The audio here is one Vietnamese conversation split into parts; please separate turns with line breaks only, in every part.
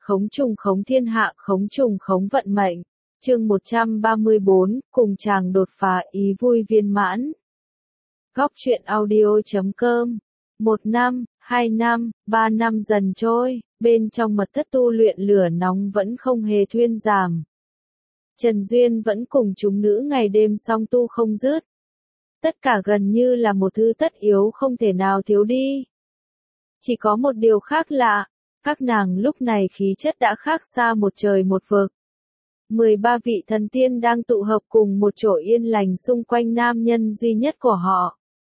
khống trùng khống thiên hạ, khống trùng khống vận mệnh. Chương 134, cùng chàng đột phá ý vui viên mãn. Góc truyện audio.com. 1 năm, 2 năm, 3 năm dần trôi, bên trong mật thất tu luyện lửa nóng vẫn không hề thuyên giảm. Trần Duyên vẫn cùng chúng nữ ngày đêm song tu không dứt. Tất cả gần như là một thứ tất yếu không thể nào thiếu đi. Chỉ có một điều khác lạ, các nàng lúc này khí chất đã khác xa một trời một vực. 13 vị thần tiên đang tụ hợp cùng một chỗ yên lành xung quanh nam nhân duy nhất của họ.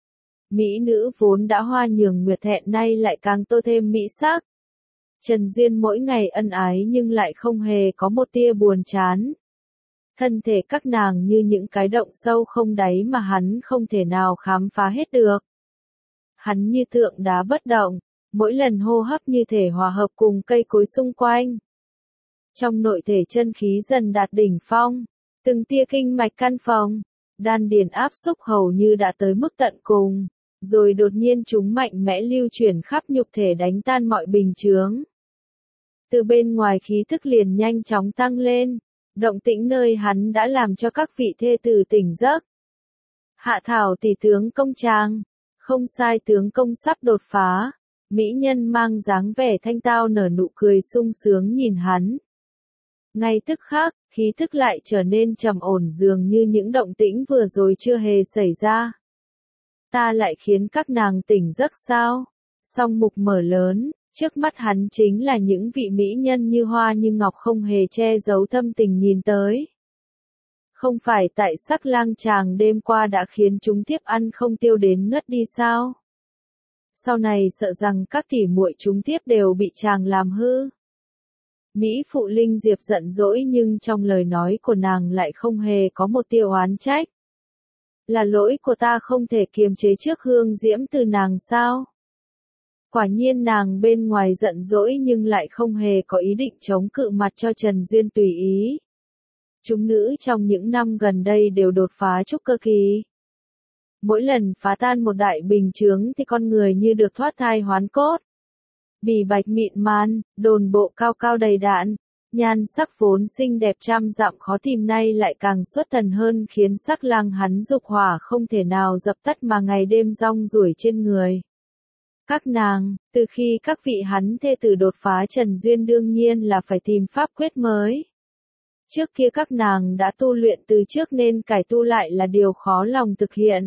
Mỹ nữ vốn đã hoa nhường nguyệt thẹn nay lại càng tô thêm mỹ sắc. Trần Duyên mỗi ngày ân ái nhưng lại không hề có một tia buồn chán. Thân thể các nàng như những cái động sâu không đáy mà hắn không thể nào khám phá hết được. Hắn như tượng đá bất động, mỗi lần hô hấp như thể hòa hợp cùng cây cối xung quanh. Trong nội thể chân khí dần đạt đỉnh phong, từng tia kinh mạch căn phòng, đan điền áp xúc hầu như đã tới mức tận cùng, rồi đột nhiên chúng mạnh mẽ lưu chuyển khắp nhục thể đánh tan mọi bình chướng. Từ bên ngoài khí thức liền nhanh chóng tăng lên, động tĩnh nơi hắn đã làm cho các vị thê tử tỉnh giấc. Hạ thảo tỷ tướng công chàng, không sai tướng công sắp đột phá, mỹ nhân mang dáng vẻ thanh tao nở nụ cười sung sướng nhìn hắn. Ngay tức khắc, khí thức lại trở nên trầm ổn dường như những động tĩnh vừa rồi chưa hề xảy ra. Ta lại khiến các nàng tỉnh giấc sao? Song mục mở lớn, trước mắt hắn chính là những vị mỹ nhân như hoa như ngọc không hề che giấu thâm tình nhìn tới. Không phải tại sắc lang chàng đêm qua đã khiến chúng tiếp ăn không tiêu đến ngất đi sao? Sau này sợ rằng các tỷ muội chúng tiếp đều bị chàng làm hư. Mỹ phụ Linh Diệp giận dỗi nhưng trong lời nói của nàng lại không hề có một tia oán trách. Là lỗi của ta không thể kiềm chế trước hương diễm từ nàng sao? Quả nhiên nàng bên ngoài giận dỗi nhưng lại không hề có ý định chống cự mặt cho Trần Duyên tùy ý. Chúng nữ trong những năm gần đây đều đột phá trúc cơ kỳ. Mỗi lần phá tan một đại bình chướng thì con người như được thoát thai hoán cốt. Bì bạch mịn man, đồn bộ cao cao đầy đặn, nhan sắc vốn xinh đẹp trăm dặm khó tìm nay lại càng xuất thần hơn khiến sắc lang hắn dục hỏa không thể nào dập tắt mà ngày đêm rong ruổi trên người. Các nàng, từ khi các vị hắn thê tử đột phá Trần Duyên đương nhiên là phải tìm pháp quyết mới. Trước kia các nàng đã tu luyện từ trước nên cải tu lại là điều khó lòng thực hiện.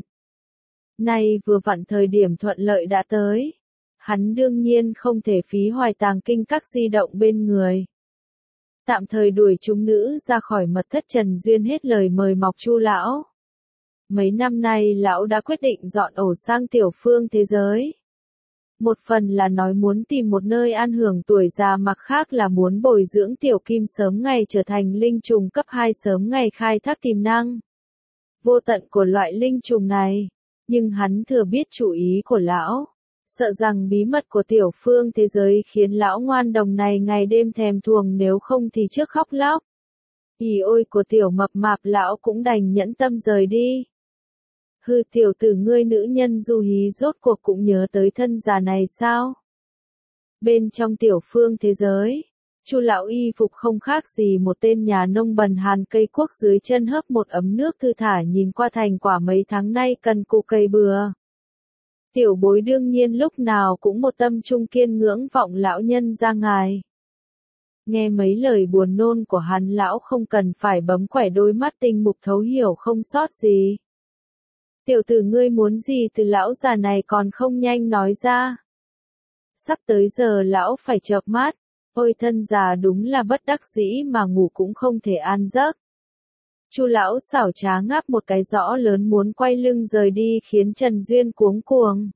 Nay vừa vặn thời điểm thuận lợi đã tới. Hắn đương nhiên không thể phí hoài tàng kinh các di động bên người. Tạm thời đuổi chúng nữ ra khỏi mật thất Trần Duyên hết lời mời mọc Chu lão. Mấy năm nay lão đã quyết định dọn ổ sang tiểu phương thế giới. Một phần là nói muốn tìm một nơi an hưởng tuổi già, mặt khác là muốn bồi dưỡng tiểu kim sớm ngày trở thành linh trùng cấp 2, sớm ngày khai thác tiềm năng vô tận của loại linh trùng này. Nhưng hắn thừa biết chủ ý của lão. Sợ rằng bí mật của tiểu phương thế giới khiến lão ngoan đồng này ngày đêm thèm thuồng, nếu không thì trước khóc lóc. Ý ôi của tiểu mập mạp lão cũng đành nhẫn tâm rời đi. Hư tiểu tử ngươi, nữ nhân du hí rốt cuộc cũng nhớ tới thân già này sao? Bên trong tiểu phương thế giới, Chu lão y phục không khác gì một tên nhà nông bần hàn, cây cuốc dưới chân hấp một ấm nước thư thả nhìn qua thành quả mấy tháng nay cần cù cày bừa. Tiểu bối đương nhiên lúc nào cũng một tâm trung kiên ngưỡng vọng lão nhân ra ngài. Nghe mấy lời buồn nôn của hắn, lão không cần phải bấm quẻ đôi mắt tinh mục thấu hiểu không sót gì. Tiểu tử ngươi muốn gì từ lão già này còn không nhanh nói ra. Sắp tới giờ lão phải chợp mắt, ôi thân già đúng là bất đắc dĩ mà ngủ cũng không thể an giấc. Chu lão xảo trá ngáp một cái rõ lớn muốn quay lưng rời đi khiến Trần Duyên cuống cuồng.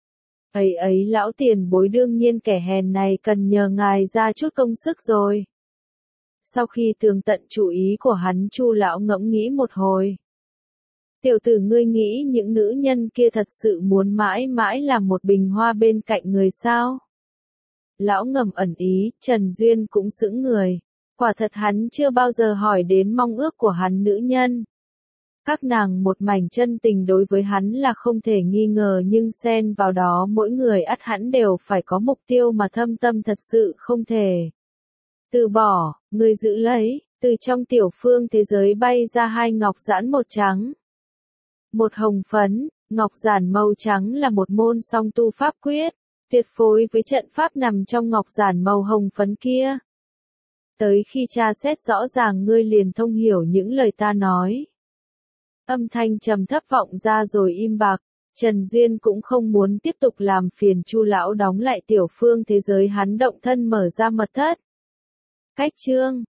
Ấy lão tiền bối, đương nhiên kẻ hèn này cần nhờ ngài ra chút công sức rồi. Sau khi tường tận chủ ý của hắn, Chu lão ngẫm nghĩ một hồi. Tiểu tử ngươi nghĩ những nữ nhân kia thật sự muốn mãi mãi làm một bình hoa bên cạnh người sao? Lão ngầm ẩn ý, Trần Duyên cũng sững người. Quả thật hắn chưa bao giờ hỏi đến mong ước của hắn nữ nhân. Các nàng một mảnh chân tình đối với hắn là không thể nghi ngờ, nhưng xen vào đó mỗi người ắt hẳn đều phải có mục tiêu mà thâm tâm thật sự không thể. Từ bỏ, ngươi giữ lấy, từ trong tiểu phương thế giới bay ra hai ngọc giản một trắng. Một hồng phấn, ngọc giản màu trắng là một môn song tu pháp quyết, tuyệt phối với trận pháp nằm trong ngọc giản màu hồng phấn kia. Tới khi tra xét rõ ràng ngươi liền thông hiểu những lời ta nói. Âm thanh trầm thấp vọng ra rồi im bặt. Trần Duyên cũng không muốn tiếp tục làm phiền Chu lão đóng lại tiểu phương thế giới, hắn động thân mở ra mật thất. Cách chương